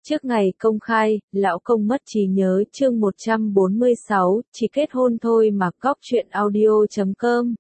Trước ngày công khai, lão công mất trí nhớ chương 146, chỉ kết hôn thôi mà cóc truyện audio.com.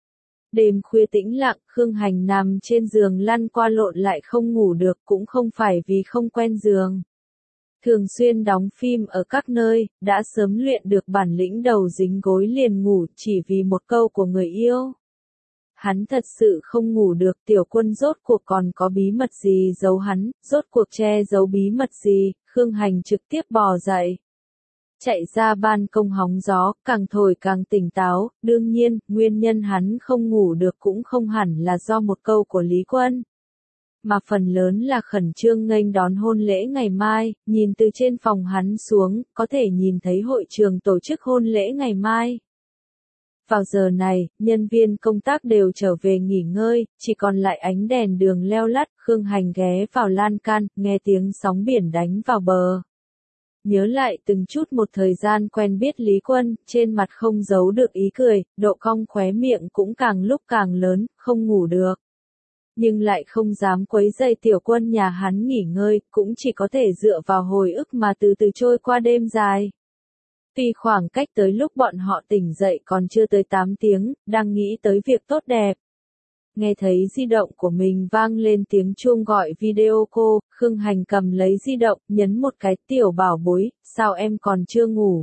Đêm khuya tĩnh lặng, Khương Hành nằm trên giường lăn qua lộn lại không ngủ được, cũng không phải vì không quen giường. Thường xuyên đóng phim ở các nơi, đã sớm luyện được bản lĩnh đầu dính gối liền ngủ chỉ vì một câu của người yêu. Hắn thật sự không ngủ được, Tiểu Quân rốt cuộc còn có bí mật gì giấu hắn, rốt cuộc che giấu bí mật gì, Khương Hành trực tiếp bò dậy. Chạy ra ban công hóng gió, càng thổi càng tỉnh táo, đương nhiên, nguyên nhân hắn không ngủ được cũng không hẳn là do một câu của Lý Quân. Mà phần lớn là khẩn trương nghênh đón hôn lễ ngày mai, nhìn từ trên phòng hắn xuống, có thể nhìn thấy hội trường tổ chức hôn lễ ngày mai. Vào giờ này, nhân viên công tác đều trở về nghỉ ngơi, chỉ còn lại ánh đèn đường leo lắt, Khương Hành ghé vào lan can, nghe tiếng sóng biển đánh vào bờ. Nhớ lại từng chút một thời gian quen biết Lý Quân, trên mặt không giấu được ý cười, độ cong khóe miệng cũng càng lúc càng lớn, không ngủ được. Nhưng lại không dám quấy rầy Tiểu Quân nhà hắn nghỉ ngơi, cũng chỉ có thể dựa vào hồi ức mà từ từ trôi qua đêm dài. Tuy khoảng cách tới lúc bọn họ tỉnh dậy còn chưa tới 8 tiếng, đang nghĩ tới việc tốt đẹp. Nghe thấy di động của mình vang lên tiếng chuông gọi video call, Khương Hành cầm lấy di động, nhấn một cái, Tiểu bảo bối, sao em còn chưa ngủ?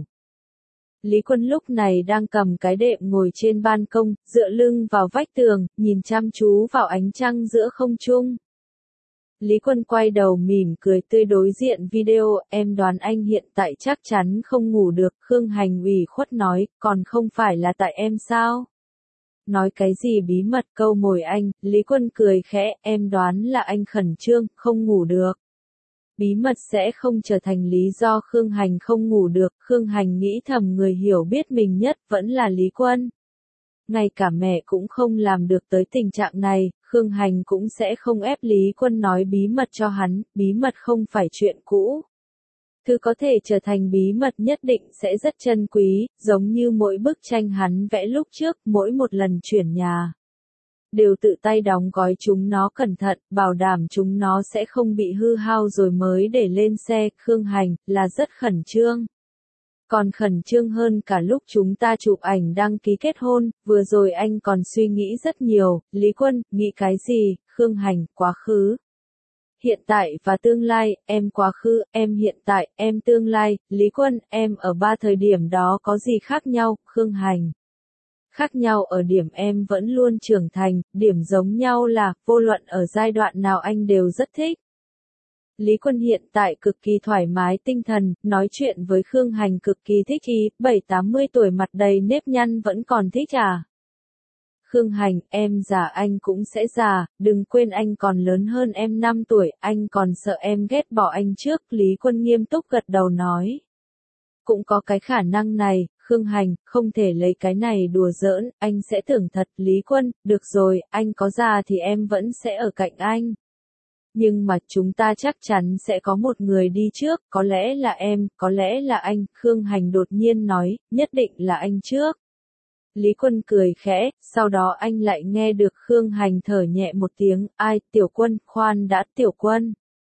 Lý Quân lúc này đang cầm cái đệm ngồi trên ban công, dựa lưng vào vách tường, nhìn chăm chú vào ánh trăng giữa không trung. Lý Quân quay đầu mỉm cười tươi đối diện video, em đoán anh hiện tại chắc chắn không ngủ được, Khương Hành ủy khuất nói, còn không phải là tại em sao? Nói cái gì bí mật câu mồi anh, Lý Quân cười khẽ, em đoán là anh khẩn trương, không ngủ được. Bí mật sẽ không trở thành lý do Khương Hành không ngủ được, Khương Hành nghĩ thầm người hiểu biết mình nhất vẫn là Lý Quân. Ngay cả mẹ cũng không làm được tới tình trạng này, Khương Hành cũng sẽ không ép Lý Quân nói bí mật cho hắn, bí mật không phải chuyện cũ. Thứ có thể trở thành bí mật nhất định sẽ rất chân quý, giống như mỗi bức tranh hắn vẽ lúc trước, mỗi một lần chuyển nhà. Đều tự tay đóng gói chúng nó cẩn thận, bảo đảm chúng nó sẽ không bị hư hao rồi mới để lên xe, Khương Hành, là rất khẩn trương. Còn khẩn trương hơn cả lúc chúng ta chụp ảnh đăng ký kết hôn, vừa rồi anh còn suy nghĩ rất nhiều, Lý Quân, nghĩ cái gì, Khương Hành, quá khứ. Hiện tại và tương lai, em quá khứ, em hiện tại, em tương lai, Lý Quân, em ở ba thời điểm đó có gì khác nhau, Khương Hành. Khác nhau ở điểm em vẫn luôn trưởng thành, điểm giống nhau là, vô luận ở giai đoạn nào anh đều rất thích. Lý Quân hiện tại cực kỳ thoải mái tinh thần, nói chuyện với Khương Hành cực kỳ thích ý, 7-80 tuổi mặt đầy nếp nhăn vẫn còn thích à. Khương Hành, em già anh cũng sẽ già, đừng quên anh còn lớn hơn em 5 tuổi, anh còn sợ em ghét bỏ anh trước, Lý Quân nghiêm túc gật đầu nói. Cũng có cái khả năng này, Khương Hành, không thể lấy cái này đùa giỡn, anh sẽ tưởng thật, Lý Quân, được rồi, anh có già thì em vẫn sẽ ở cạnh anh. Nhưng mà chúng ta chắc chắn sẽ có một người đi trước, có lẽ là em, có lẽ là anh, Khương Hành đột nhiên nói, nhất định là anh trước. Lý Quân cười khẽ, sau đó anh lại nghe được Khương Hành thở nhẹ một tiếng, ai, Tiểu Quân, khoan đã, Tiểu Quân.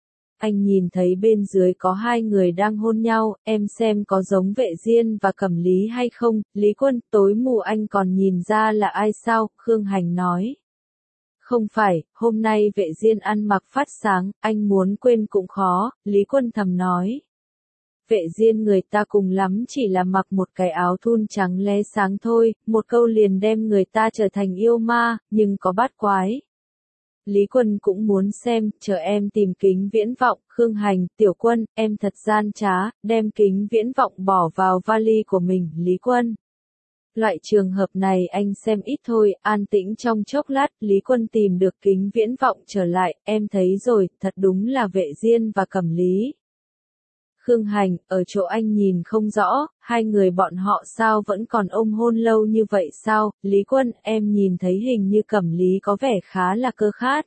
Anh nhìn thấy bên dưới có hai người đang hôn nhau, em xem có giống Vệ Diên và Cẩm Lý hay không, Lý Quân, tối mù anh còn nhìn ra là ai sao, Khương Hành nói. Không phải, hôm nay Vệ Diên ăn mặc phát sáng, anh muốn quên cũng khó, Lý Quân thầm nói. Vệ Diên người ta cùng lắm chỉ là mặc một cái áo thun trắng lóe sáng thôi, một câu liền đem người ta trở thành yêu ma, nhưng có bát quái. Lý Quân cũng muốn xem, chờ em tìm kính viễn vọng, Khương Hành, Tiểu Quân, em thật gian trá, đem kính viễn vọng bỏ vào vali của mình, Lý Quân. Loại trường hợp này anh xem ít thôi, an tĩnh trong chốc lát, Lý Quân tìm được kính viễn vọng trở lại, em thấy rồi, thật đúng là Vệ Diên và Cẩm Lý. Khương Hành, ở chỗ anh nhìn không rõ, hai người bọn họ sao vẫn còn ôm hôn lâu như vậy sao, Lý Quân, em nhìn thấy hình như Cẩm Lý có vẻ khá là cơ khát.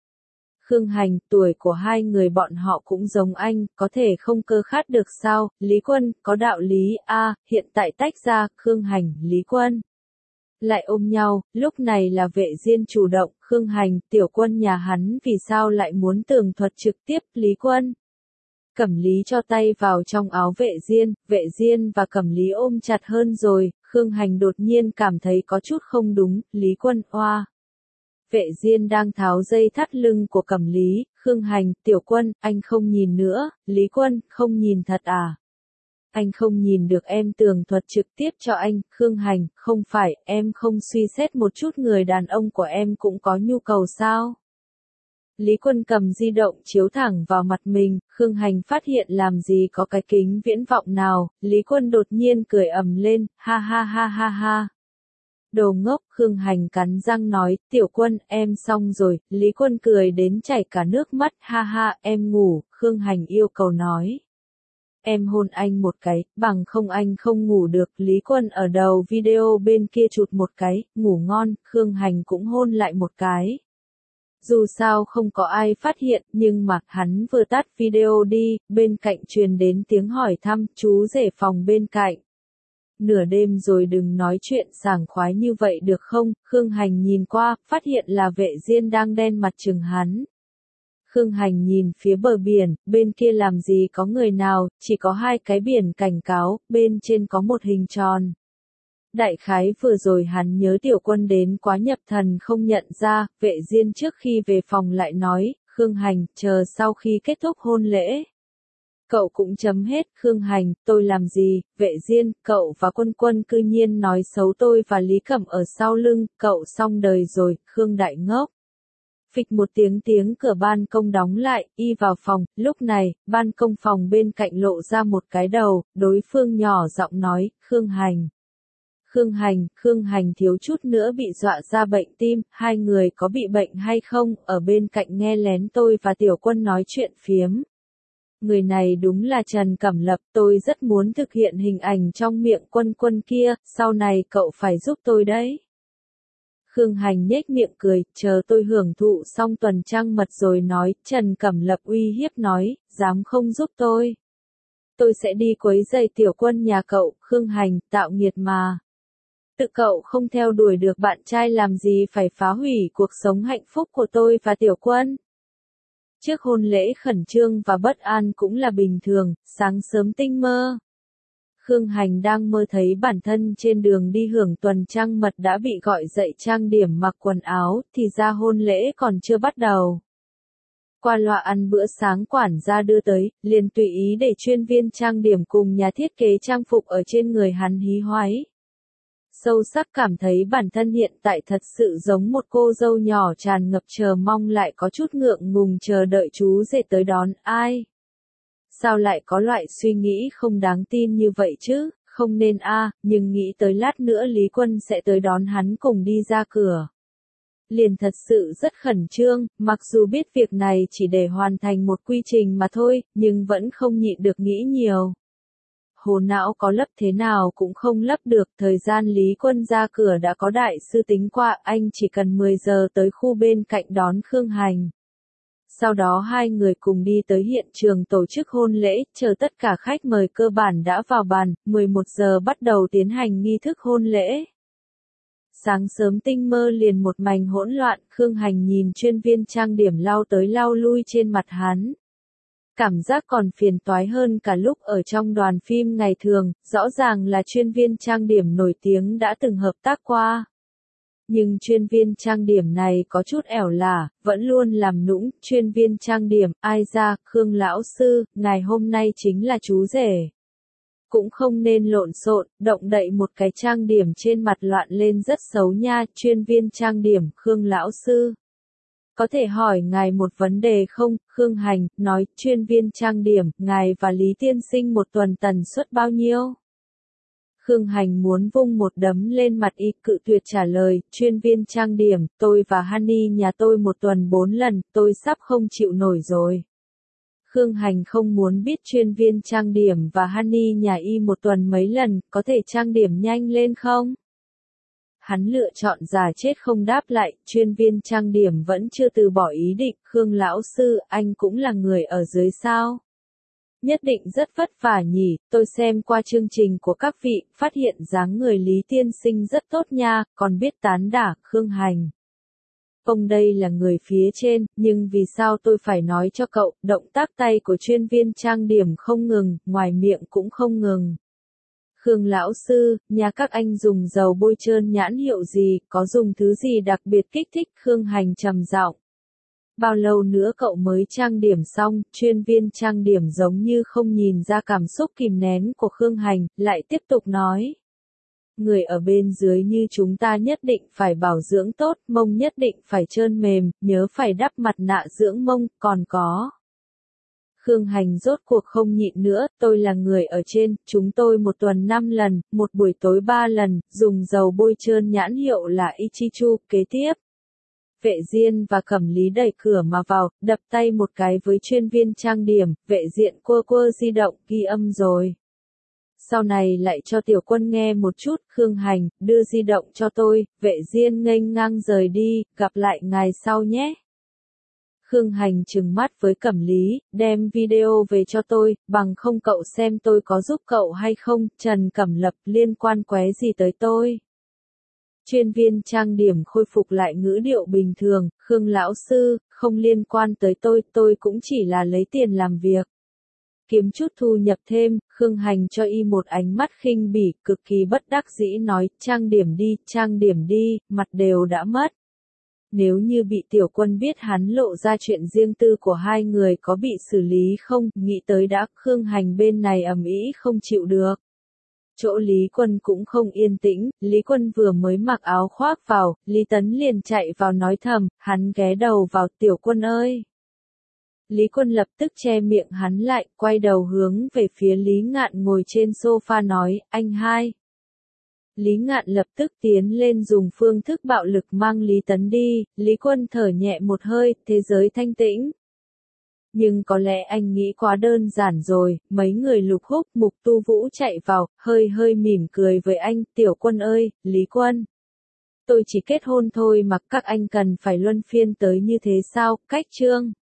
Khương Hành, tuổi của hai người bọn họ cũng giống anh, có thể không cơ khát được sao, Lý Quân, có đạo lý, hiện tại tách ra, Khương Hành, Lý Quân. Lại ôm nhau, lúc này là Vệ Diên chủ động, Khương Hành, Tiểu Quân nhà hắn vì sao lại muốn tường thuật trực tiếp, Lý Quân. Cẩm Lý cho tay vào trong áo Vệ Diên và Cẩm Lý ôm chặt hơn rồi, Khương Hành đột nhiên cảm thấy có chút không đúng, Lý Quân oa. Vệ Diên đang tháo dây thắt lưng của Cẩm Lý, Khương Hành, Tiểu Quân, anh không nhìn nữa, Lý Quân, không nhìn thật à? Anh không nhìn được em tường thuật trực tiếp cho anh, Khương Hành, không phải, em không suy xét một chút người đàn ông của em cũng có nhu cầu sao? Lý Quân cầm di động chiếu thẳng vào mặt mình, Khương Hành phát hiện làm gì có cái kính viễn vọng nào, Lý Quân đột nhiên cười ầm lên, ha ha ha ha ha. Đồ ngốc, Khương Hành cắn răng nói, Tiểu Quân, em xong rồi, Lý Quân cười đến chảy cả nước mắt, ha ha, em ngủ, Khương Hành yêu cầu nói. Em hôn anh một cái, bằng không anh không ngủ được, Lý Quân ở đầu video bên kia chụt một cái, ngủ ngon, Khương Hành cũng hôn lại một cái. Dù sao không có ai phát hiện, nhưng mà, hắn vừa tắt video đi, bên cạnh truyền đến tiếng hỏi thăm, chú rể phòng bên cạnh. Nửa đêm rồi đừng nói chuyện sảng khoái như vậy được không, Khương Hành nhìn qua, phát hiện là Vệ Diên đang đen mặt chừng hắn. Khương Hành nhìn phía bờ biển, bên kia làm gì có người nào, chỉ có hai cái biển cảnh cáo, bên trên có một hình tròn. Đại khái vừa rồi hắn nhớ Tiểu Quân đến quá nhập thần không nhận ra, Vệ Diên trước khi về phòng lại nói, Khương Hành, chờ sau khi kết thúc hôn lễ. Cậu cũng chấm hết, Khương Hành, tôi làm gì, Vệ Diên, cậu và Quân cư nhiên nói xấu tôi và Lý Cẩm ở sau lưng, cậu xong đời rồi, Khương Đại ngốc. Phịch một tiếng cửa ban công đóng lại, y vào phòng, lúc này, ban công phòng bên cạnh lộ ra một cái đầu, đối phương nhỏ giọng nói, Khương Hành. Khương Hành thiếu chút nữa bị dọa ra bệnh tim, hai người có bị bệnh hay không, ở bên cạnh nghe lén tôi và Tiểu Quân nói chuyện phiếm. Người này đúng là Trần Cẩm Lập, tôi rất muốn thực hiện hình ảnh trong miệng Quân kia, sau này cậu phải giúp tôi đấy. Khương Hành nhếch miệng cười, chờ tôi hưởng thụ xong tuần trăng mật rồi nói, Trần Cẩm Lập uy hiếp nói, dám không giúp tôi. Tôi sẽ đi quấy rầy Tiểu Quân nhà cậu, Khương Hành, tạo nghiệt mà. Tự cậu không theo đuổi được bạn trai làm gì phải phá hủy cuộc sống hạnh phúc của tôi và Tiểu Quân. Trước hôn lễ khẩn trương và bất an cũng là bình thường, sáng sớm tinh mơ. Khương Hành đang mơ thấy bản thân trên đường đi hưởng tuần trăng mật đã bị gọi dậy trang điểm mặc quần áo, thì ra hôn lễ còn chưa bắt đầu. Qua loa ăn bữa sáng quản gia đưa tới, liền tùy ý để chuyên viên trang điểm cùng nhà thiết kế trang phục ở trên người hắn hí hoáy. Sâu sắc cảm thấy bản thân hiện tại thật sự giống một cô dâu nhỏ tràn ngập chờ mong lại có chút ngượng ngùng chờ đợi chú rể tới đón ai. Sao lại có loại suy nghĩ không đáng tin như vậy chứ, không nên nhưng nghĩ tới lát nữa Lý Quân sẽ tới đón hắn cùng đi ra cửa. Liền thật sự rất khẩn trương, mặc dù biết việc này chỉ để hoàn thành một quy trình mà thôi, nhưng vẫn không nhịn được nghĩ nhiều. Hồ não có lấp thế nào cũng không lấp được, thời gian Lý Quân ra cửa đã có đại sư tính qua, anh chỉ cần 10 giờ tới khu bên cạnh đón Khương Hành. Sau đó hai người cùng đi tới hiện trường tổ chức hôn lễ, chờ tất cả khách mời cơ bản đã vào bàn, 11 giờ bắt đầu tiến hành nghi thức hôn lễ. Sáng sớm tinh mơ liền một mảnh hỗn loạn, Khương Hành nhìn chuyên viên trang điểm lau tới lau lui trên mặt hắn. Cảm giác còn phiền toái hơn cả lúc ở trong đoàn phim ngày thường, rõ ràng là chuyên viên trang điểm nổi tiếng đã từng hợp tác qua. Nhưng chuyên viên trang điểm này có chút ẻo lả, vẫn luôn làm nũng, chuyên viên trang điểm, ai ra, Khương lão sư, ngày hôm nay chính là chú rể. Cũng không nên lộn xộn, động đậy một cái trang điểm trên mặt loạn lên rất xấu nha, chuyên viên trang điểm, Khương lão sư. Có thể hỏi ngài một vấn đề không? Khương Hành, nói, chuyên viên trang điểm, ngài và Lý tiên sinh một tuần tần suất bao nhiêu? Khương Hành muốn vung một đấm lên mặt y, cự tuyệt trả lời, chuyên viên trang điểm, tôi và Honey nhà tôi một tuần 4 lần, tôi sắp không chịu nổi rồi. Khương Hành không muốn biết chuyên viên trang điểm và Honey nhà y một tuần mấy lần, có thể trang điểm nhanh lên không? Hắn lựa chọn giả chết không đáp lại, chuyên viên trang điểm vẫn chưa từ bỏ ý định, Khương lão sư, anh cũng là người ở dưới sao? Nhất định rất vất vả nhỉ, tôi xem qua chương trình của các vị, phát hiện dáng người Lý tiên sinh rất tốt nha, còn biết tán đả, Khương Hành. ông đây là người phía trên, nhưng vì sao tôi phải nói cho cậu, động tác tay của chuyên viên trang điểm không ngừng, ngoài miệng cũng không ngừng. Khương lão sư, nhà các anh dùng dầu bôi trơn nhãn hiệu gì, có dùng thứ gì đặc biệt kích thích, Khương Hành trầm giọng. Bao lâu nữa cậu mới trang điểm xong, chuyên viên trang điểm giống như không nhìn ra cảm xúc kìm nén của Khương Hành, lại tiếp tục nói. Người ở bên dưới như chúng ta nhất định phải bảo dưỡng tốt, mông nhất định phải trơn mềm, nhớ phải đắp mặt nạ dưỡng mông, còn có. Khương Hành rốt cuộc không nhịn nữa, tôi là người ở trên, chúng tôi một tuần 5 lần, một buổi tối 3 lần, dùng dầu bôi trơn nhãn hiệu là Ichichu, kế tiếp. Vệ Diên và Cẩm Lý đẩy cửa mà vào, đập tay một cái với chuyên viên trang điểm, Vệ Diện quơ quơ di động, ghi âm rồi. Sau này lại cho Tiểu Quân nghe một chút, Khương Hành, đưa di động cho tôi, Vệ Diên nghênh ngang rời đi, gặp lại ngài sau nhé. Khương Hành trừng mắt với Cẩm Lý, đem video về cho tôi, bằng không cậu xem tôi có giúp cậu hay không, Trần Cẩm Lập liên quan qué gì tới tôi. Chuyên viên trang điểm khôi phục lại ngữ điệu bình thường, Khương lão sư, không liên quan tới tôi cũng chỉ là lấy tiền làm việc. Kiếm chút thu nhập thêm, Khương Hành cho y một ánh mắt khinh bỉ, cực kỳ bất đắc dĩ nói, trang điểm đi, mặt đều đã mất. Nếu như bị Tiểu Quân biết hắn lộ ra chuyện riêng tư của hai người có bị xử lý không, nghĩ tới đã, Khương Hành bên này ầm ĩ không chịu được. Chỗ Lý Quân cũng không yên tĩnh, Lý Quân vừa mới mặc áo khoác vào, Lý Tấn liền chạy vào nói thầm, hắn ghé đầu vào, Tiểu Quân ơi. Lý Quân lập tức che miệng hắn lại, quay đầu hướng về phía Lý Ngạn ngồi trên sofa nói, anh hai. Lý Ngạn lập tức tiến lên dùng phương thức bạo lực mang Lý Tấn đi, Lý Quân thở nhẹ một hơi, thế giới thanh tĩnh. Nhưng có lẽ anh nghĩ quá đơn giản rồi, mấy người Lục Húc, Mục Tu Vũ chạy vào, hơi mỉm cười với anh, Tiểu Quân ơi, Lý Quân. Tôi chỉ kết hôn thôi mà các anh cần phải luân phiên tới như thế sao, cách chương.